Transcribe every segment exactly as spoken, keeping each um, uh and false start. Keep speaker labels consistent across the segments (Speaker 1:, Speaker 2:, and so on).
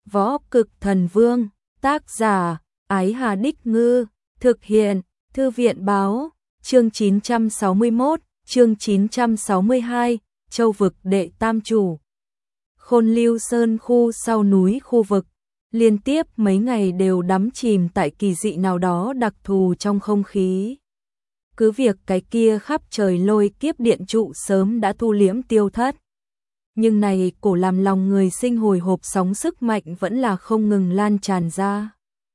Speaker 1: Võ Cực Thần Vương, tác giả, Ái Hà Đích Ngư, thực hiện, Thư viện Báo, chương chín trăm sáu mươi mốt, chương chín trăm sáu mươi hai, Châu vực đệ tam chủ. Khôn Lưu Sơn khu sau núi khu vực, liên tiếp mấy ngày đều đắm chìm tại kỳ dị nào đó đặc thù trong không khí. Cứ việc cái kia khắp trời lôi kiếp điện trụ sớm đã thu liễm tiêu thất. Nhưng này cổ làm lòng người sinh hồi hộp sóng sức mạnh vẫn là không ngừng lan tràn ra.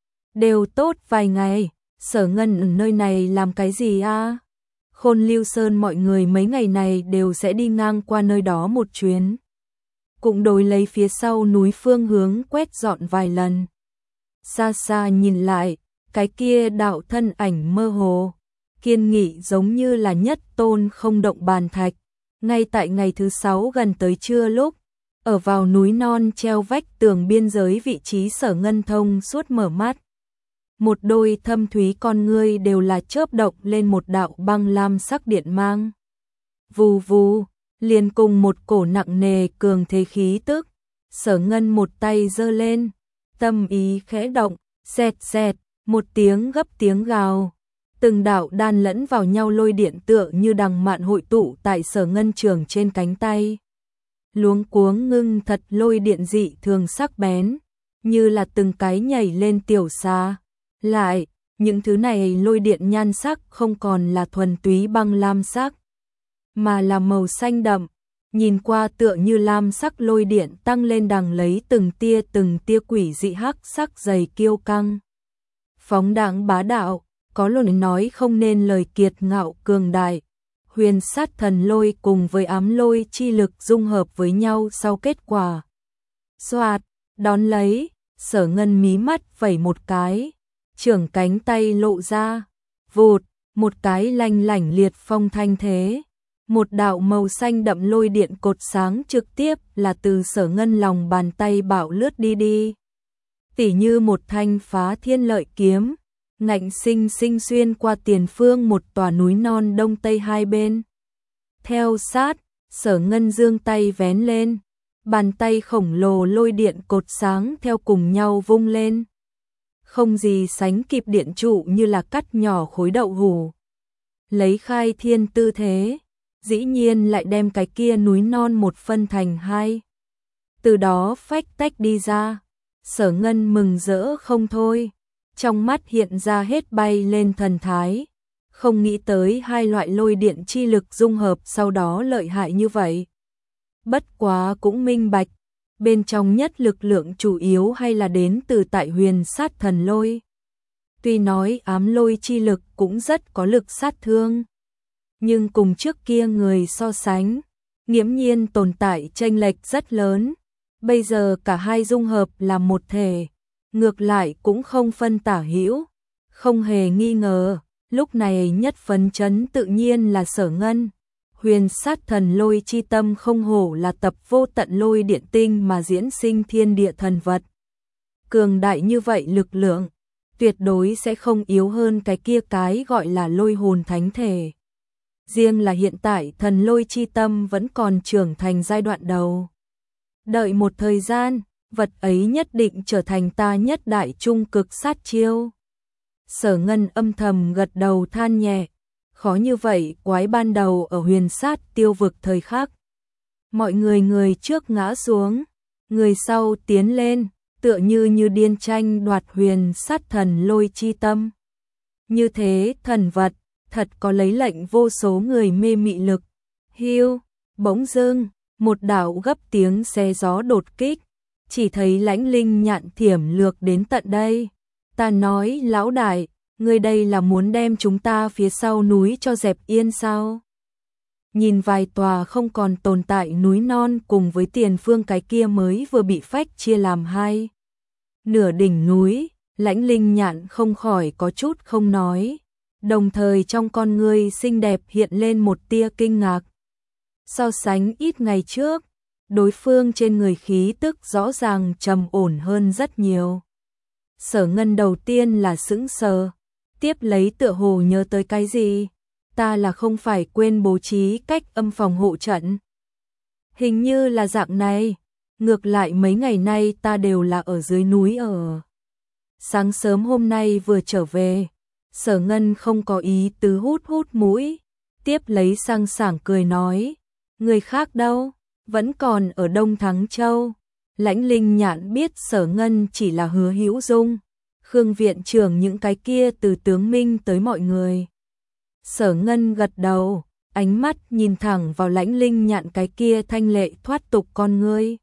Speaker 1: Đều tốt vài ngày, Sở Ngân ở nơi này làm cái gì a? Khôn Lưu Sơn mọi người mấy ngày này đều sẽ đi ngang qua nơi đó một chuyến. Cũng đối lấy phía sau núi phương hướng quét dọn vài lần. Xa xa nhìn lại, cái kia đạo thân ảnh mơ hồ, kiên nghị giống như là nhất tôn không động bàn thạch. Ngay tại ngày thứ sáu gần tới trưa lúc, ở vào núi non treo vách tường biên giới vị trí Sở Ngân thông suốt mở mắt. Một đôi thâm thúy con ngươi đều là chớp động lên một đạo băng lam sắc điện mang. Vù vù, liền cùng một cổ nặng nề cường thế khí tức, Sở Ngân một tay giơ lên, tâm ý khẽ động, xẹt xẹt, một tiếng gấp tiếng gào. Từng đạo đan lẫn vào nhau lôi điện tựa như đằng mạn hội tụ tại Sở Ngân trường trên cánh tay. Luống cuống ngưng thật lôi điện dị thường sắc bén, như là từng cái nhảy lên tiểu xa. Lại, những thứ này lôi điện nhan sắc không còn là thuần túy băng lam sắc, mà là màu xanh đậm, nhìn qua tựa như lam sắc lôi điện tăng lên đằng lấy từng tia từng tia quỷ dị hắc sắc dày kiêu căng. Phóng đãng bá đạo, có lời nói không nên lời kiệt ngạo cường đại. Huyền sát thần lôi cùng với ám lôi chi lực dung hợp với nhau sau kết quả. Xoạt, đón lấy, Sở Ngân mí mắt vẩy một cái, trưởng cánh tay lộ ra, vụt, một cái lanh lảnh liệt phong thanh thế. Một đạo màu xanh đậm lôi điện cột sáng trực tiếp là từ Sở Ngân lòng bàn tay bạo lướt đi đi. Tỉ như một thanh phá thiên lợi kiếm, ngạnh sinh sinh xuyên qua tiền phương một tòa núi non đông tây hai bên. Theo sát, Sở Ngân giương tay vén lên, bàn tay khổng lồ lôi điện cột sáng theo cùng nhau vung lên. Không gì sánh kịp điện trụ như là cắt nhỏ khối đậu hủ. Lấy khai thiên tư thế, dĩ nhiên lại đem cái kia núi non một phân thành hai. Từ đó phách tách đi ra, Sở Ngân mừng rỡ không thôi. Trong mắt hiện ra hết bay lên thần thái, không nghĩ tới hai loại lôi điện chi lực dung hợp sau đó lợi hại như vậy. Bất quá cũng minh bạch, bên trong nhất lực lượng chủ yếu hay là đến từ tại huyền sát thần lôi. Tuy nói ám lôi chi lực cũng rất có lực sát thương, nhưng cùng trước kia người so sánh, nghiễm nhiên tồn tại chênh lệch rất lớn. Bây giờ cả hai dung hợp là một thể, ngược lại cũng không phân tả hữu, không hề nghi ngờ, lúc này nhất phấn chấn tự nhiên là Sở Ngân. Huyền sát thần lôi chi tâm không hổ là tập vô tận lôi điện tinh mà diễn sinh thiên địa thần vật. Cường đại như vậy lực lượng, tuyệt đối sẽ không yếu hơn cái kia cái gọi là lôi hồn thánh thể. Riêng là hiện tại thần lôi chi tâm vẫn còn trưởng thành giai đoạn đầu. Đợi một thời gian, vật ấy nhất định trở thành ta nhất đại trung cực sát chiêu. Sở Ngân âm thầm gật đầu than nhẹ, khó như vậy quái ban đầu ở huyền sát tiêu vực thời khắc. Mọi người người trước ngã xuống, người sau tiến lên, tựa như như điên tranh đoạt huyền sát thần lôi chi tâm. Như thế thần vật, thật có lấy lệnh vô số người mê mị lực. Hiu, bỗng dưng, một đạo gấp tiếng xé gió đột kích. Chỉ thấy Lãnh Linh Nhạn thiểm lược đến tận đây. Ta nói lão đại, ngươi đây là muốn đem chúng ta phía sau núi cho dẹp yên sao? Nhìn vài tòa không còn tồn tại núi non cùng với tiền phương cái kia mới vừa bị phách chia làm hai. Nửa đỉnh núi, Lãnh Linh Nhạn không khỏi có chút không nói. Đồng thời trong con ngươi xinh đẹp hiện lên một tia kinh ngạc. So sánh ít ngày trước, đối phương trên người khí tức rõ ràng trầm ổn hơn rất nhiều. Sở Ngân đầu tiên là sững sờ, tiếp lấy tựa hồ nhớ tới cái gì, ta là không phải quên bố trí cách âm phòng hộ trận. Hình như là dạng này, ngược lại mấy ngày nay ta đều là ở dưới núi ở. Sáng sớm hôm nay vừa trở về, Sở Ngân không có ý tứ hút hút mũi, tiếp lấy sang sảng cười nói, người khác đâu, vẫn còn ở Đông Thắng Châu. Lãnh Linh Nhạn biết Sở Ngân chỉ là Hứa Hữu Dung, Khương viện trưởng những cái kia từ tướng Minh tới mọi người. Sở Ngân gật đầu, ánh mắt nhìn thẳng vào Lãnh Linh Nhạn cái kia thanh lệ thoát tục con ngươi.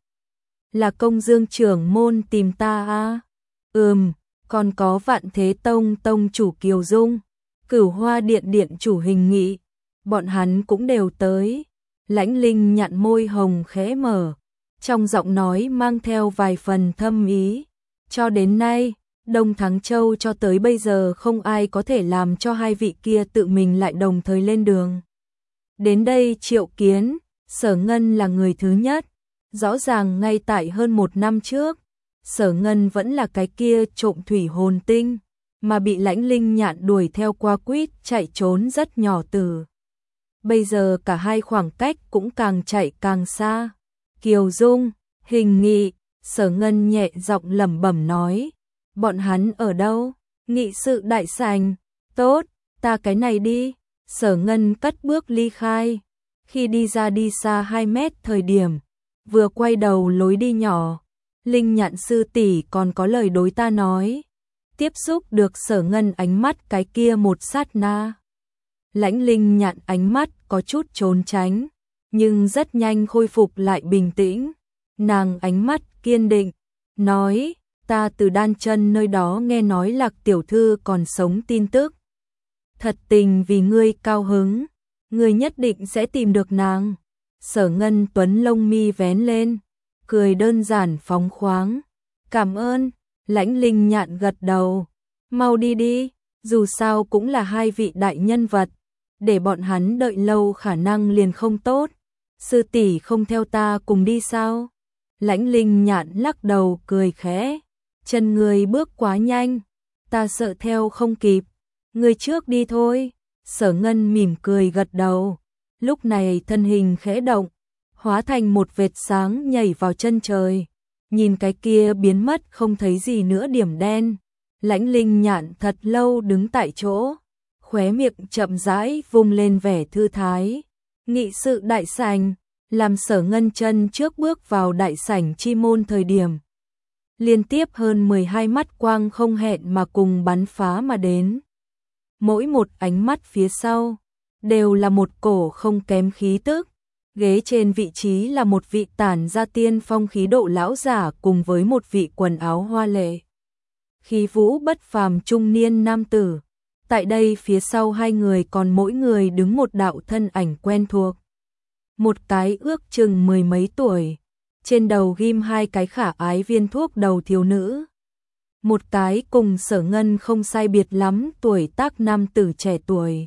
Speaker 1: Là Công Dương trưởng môn tìm ta à? Ừm, còn có Vạn Thế Tông tông chủ Kiều Dung, Cửu Hoa Điện điện chủ Hình Nghị, bọn hắn cũng đều tới. Lãnh Linh Nhạn môi hồng khẽ mở, trong giọng nói mang theo vài phần thâm ý. Cho đến nay, Đông Thắng Châu cho tới bây giờ không ai có thể làm cho hai vị kia tự mình lại đồng thời lên đường. Đến đây triệu kiến, Sở Ngân là người thứ nhất. Rõ ràng ngay tại hơn một năm trước, Sở Ngân vẫn là cái kia trộm thủy hồn tinh, mà bị Lãnh Linh Nhạn đuổi theo qua quýt chạy trốn rất nhỏ từ. Bây giờ cả hai khoảng cách cũng càng chạy càng xa. Kiều Dung, Hình Nghị, Sở Ngân nhẹ giọng lẩm bẩm nói, bọn hắn ở đâu? Nghị sự đại sảnh. Tốt, ta cái này đi. Sở Ngân cất bước ly khai. Khi đi ra đi xa hai mét thời điểm, vừa quay đầu lối đi nhỏ, Linh Nhạn sư tỷ còn có lời đối ta nói. Tiếp xúc được Sở Ngân ánh mắt cái kia một sát na. Lãnh Linh Nhạn ánh mắt có chút trốn tránh, nhưng rất nhanh khôi phục lại bình tĩnh. Nàng ánh mắt kiên định, nói, ta từ Đan Chân nơi đó nghe nói Lạc tiểu thư còn sống tin tức. Thật tình vì ngươi cao hứng, ngươi nhất định sẽ tìm được nàng. Sở Ngân Tuấn lông mi vén lên, cười đơn giản phóng khoáng. Cảm ơn. Lãnh Linh Nhạn gật đầu. Mau đi đi, dù sao cũng là hai vị đại nhân vật, để bọn hắn đợi lâu khả năng liền không tốt. Sư tỷ không theo ta cùng đi sao? Lãnh Linh Nhạn lắc đầu cười khẽ. Chân người bước quá nhanh, ta sợ theo không kịp. Người trước đi thôi. Sở Ngân mỉm cười gật đầu. Lúc này thân hình khẽ động, hóa thành một vệt sáng nhảy vào chân trời. Nhìn cái kia biến mất không thấy gì nữa điểm đen. Lãnh Linh Nhạn thật lâu đứng tại chỗ, khóe miệng chậm rãi vung lên vẻ thư thái. Nghị sự đại sảnh, làm Sở Ngân chân trước bước vào đại sảnh chi môn thời điểm. Liên tiếp hơn mười hai mắt quang không hẹn mà cùng bắn phá mà đến. Mỗi một ánh mắt phía sau, đều là một cổ không kém khí tức. Ghế trên vị trí là một vị tản ra tiên phong khí độ lão giả cùng với một vị quần áo hoa lệ. Khí vũ bất phàm trung niên nam tử. Tại đây phía sau hai người còn mỗi người đứng một đạo thân ảnh quen thuộc. Một cái ước chừng mười mấy tuổi, trên đầu ghim hai cái khả ái viên thuốc đầu thiếu nữ. Một cái cùng Sở Ngân không sai biệt lắm tuổi tác nam tử trẻ tuổi.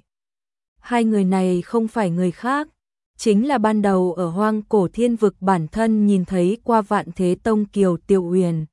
Speaker 1: Hai người này không phải người khác, chính là ban đầu ở Hoang Cổ Thiên Vực bản thân nhìn thấy qua Vạn Thế Tông Kiều Tiểu Uyển.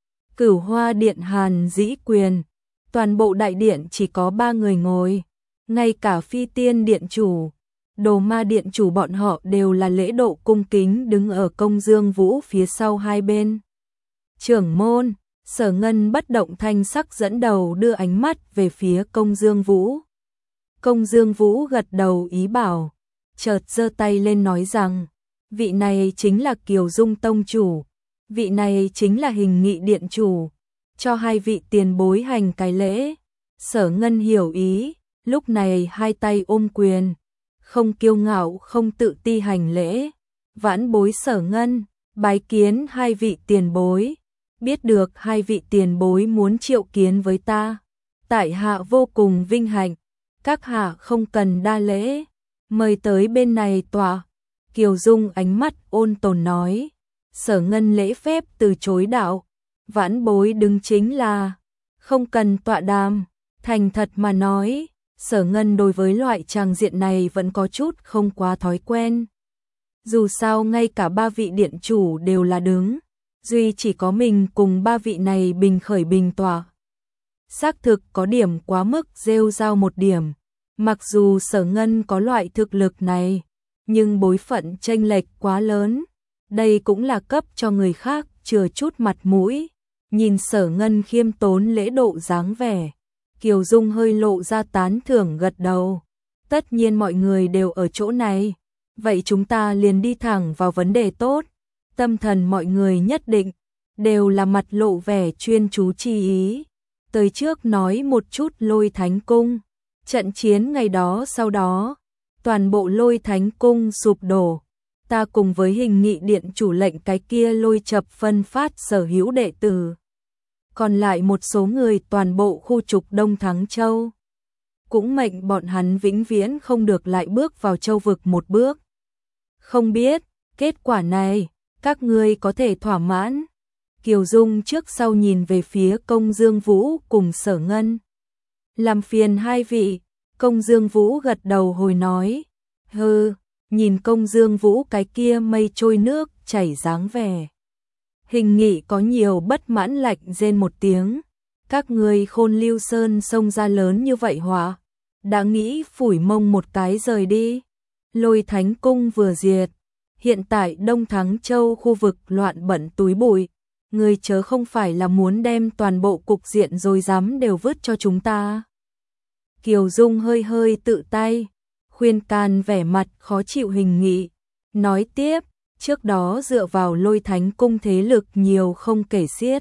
Speaker 1: Cửu Hoa Điện Hàn Dĩ Quyền, toàn bộ đại điện chỉ có ba người ngồi, ngay cả Phi Tiên điện chủ, Đồ Ma điện chủ bọn họ đều là lễ độ cung kính đứng ở Công Dương Vũ phía sau hai bên. Trưởng môn, Sở Ngân bất động thanh sắc dẫn đầu đưa ánh mắt về phía Công Dương Vũ. Công Dương Vũ gật đầu ý bảo, chợt giơ tay lên nói rằng, vị này chính là Kiều Dung tông chủ, vị này chính là Hình Nghị điện chủ, cho hai vị tiền bối hành cái lễ. Sở Ngân hiểu ý, lúc này hai tay ôm quyền, không kiêu ngạo không tự ti hành lễ. Vãn bối Sở Ngân, bái kiến hai vị tiền bối, biết được hai vị tiền bối muốn triệu kiến với ta, tại hạ vô cùng vinh hạnh, các hạ không cần đa lễ, mời tới bên này tọa. Kiều Dung ánh mắt ôn tồn nói. Sở Ngân lễ phép từ chối đạo, vãn bối đứng chính là, không cần tọa đàm. Thành thật mà nói, Sở Ngân đối với loại tràng diện này vẫn có chút không quá thói quen. Dù sao ngay cả ba vị điện chủ đều là đứng, duy chỉ có mình cùng ba vị này bình khởi bình tọa. Xác thực có điểm quá mức rêu rao một điểm, mặc dù Sở Ngân có loại thực lực này, nhưng bối phận chênh lệch quá lớn. đây cũng là cấp cho người khác chừa chút mặt mũi. Nhìn Sở Ngân khiêm tốn lễ độ dáng vẻ, Kiều Dung hơi lộ ra tán thưởng gật đầu. Tất nhiên mọi người đều ở chỗ này, vậy chúng ta liền đi thẳng vào vấn đề tốt. Tâm thần mọi người nhất định đều là mặt lộ vẻ chuyên chú chi ý. Tới trước nói một chút Lôi Thánh Cung. Trận chiến ngày đó sau đó, toàn bộ Lôi Thánh Cung sụp đổ. Ta cùng với Hình Nghị Điện chủ lệnh cái kia lôi chập phân phát sở hữu đệ tử. Còn lại một số người toàn bộ khu trục Đông Thắng Châu. Cũng mệnh bọn hắn vĩnh viễn không được lại bước vào châu vực một bước. Không biết, kết quả này, các ngươi có thể thỏa mãn. Kiều Dung trước sau nhìn về phía Công Dương Vũ cùng Sở Ngân. Làm phiền hai vị, Công Dương Vũ gật đầu hồi nói. Hừ, nhìn Công Dương Vũ cái kia mây trôi nước chảy dáng vẻ. Hình Nghị có nhiều bất mãn lạnh rên một tiếng. Các ngươi Khôn Lưu Sơn xông ra lớn như vậy hỏa, đã nghĩ phủi mông một cái rời đi. Lôi Thánh Cung vừa diệt, hiện tại Đông Thắng Châu khu vực loạn bận túi bụi. Người chớ không phải là muốn đem toàn bộ cục diện rồi dám đều vứt cho chúng ta. Kiều Dung hơi hơi tự tay, khuyên can vẻ mặt khó chịu Hình Nghị. Nói tiếp, trước đó dựa vào Lôi Thánh Cung thế lực nhiều không kể xiết.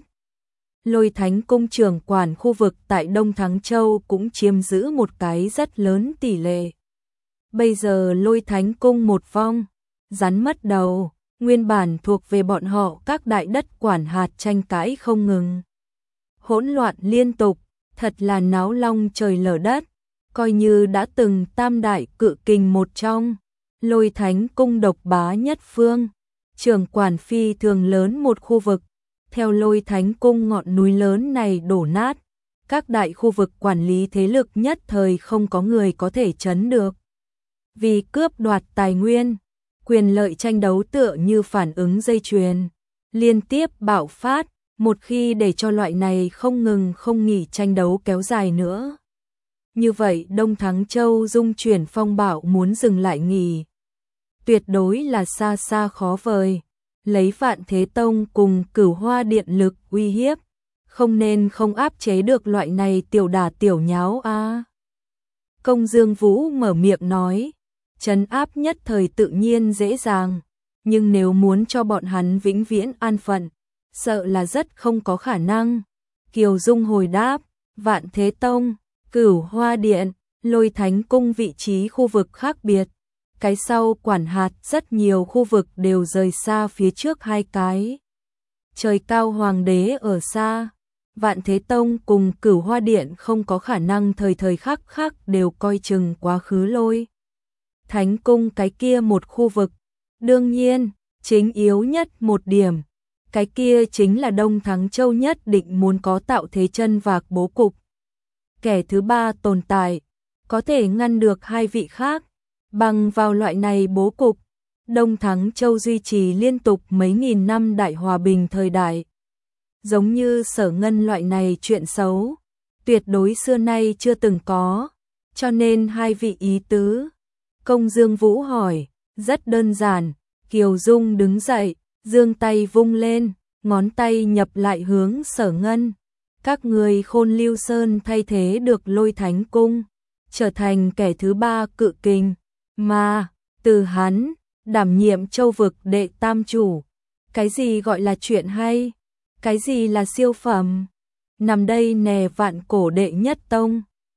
Speaker 1: Lôi Thánh Cung trưởng quản khu vực tại Đông Thắng Châu cũng chiếm giữ một cái rất lớn tỷ lệ. Bây giờ Lôi Thánh Cung một vong, rắn mất đầu, nguyên bản thuộc về bọn họ các đại đất quản hạt tranh cãi không ngừng. Hỗn loạn liên tục, thật là náo long trời lở đất, coi như đã từng tam đại cự kình một trong. Lôi Thánh Cung độc bá nhất phương, trưởng quản phi thường lớn một khu vực. Theo Lôi Thánh Cung ngọn núi lớn này đổ nát, các đại khu vực quản lý thế lực nhất thời không có người có thể chấn được. Vì cướp đoạt tài nguyên, quyền lợi tranh đấu tựa như phản ứng dây chuyền, liên tiếp bạo phát, một khi để cho loại này không ngừng không nghỉ tranh đấu kéo dài nữa. Như vậy Đông Thắng Châu dung chuyển phong bạo muốn dừng lại nghỉ, tuyệt đối là xa xa khó vời. Lấy Vạn Thế Tông cùng Cửu Hoa Điện lực uy hiếp, không nên không áp chế được loại này tiểu đả tiểu nháo a. À. Công Dương Vũ mở miệng nói, trấn áp nhất thời tự nhiên dễ dàng, nhưng nếu muốn cho bọn hắn vĩnh viễn an phận, sợ là rất không có khả năng. Kiều Dung hồi đáp, Vạn Thế Tông, Cửu Hoa Điện, Lôi Thánh Cung vị trí khu vực khác biệt. Cái sau quản hạt rất nhiều khu vực đều rời xa phía trước hai cái. Trời cao hoàng đế ở xa, Vạn Thế Tông cùng Cửu Hoa Điện không có khả năng thời thời khắc khắc đều coi chừng quá khứ Lôi Thánh Cung cái kia một khu vực. Đương nhiên, chính yếu nhất một điểm, cái kia chính là Đông Thắng Châu nhất định muốn có tạo thế chân vạc bố cục. Kẻ thứ ba tồn tại, có thể ngăn được hai vị khác. Bằng vào loại này bố cục, Đông Thắng Châu duy trì liên tục mấy nghìn năm đại hòa bình thời đại. Giống như Sở Ngân loại này chuyện xấu, tuyệt đối xưa nay chưa từng có, cho nên hai vị ý tứ. Công Dương Vũ hỏi, rất đơn giản. Kiều Dung đứng dậy, giương tay vung lên, ngón tay nhập lại hướng Sở Ngân. Các người Khôn Lưu Sơn thay thế được Lôi Thánh Cung, trở thành kẻ thứ ba cự kình. Mà, từ hắn, đảm nhiệm châu vực đệ tam chủ. Cái gì gọi là chuyện hay? Cái gì là siêu phẩm? Nằm đây nè vạn cổ đệ nhất tông.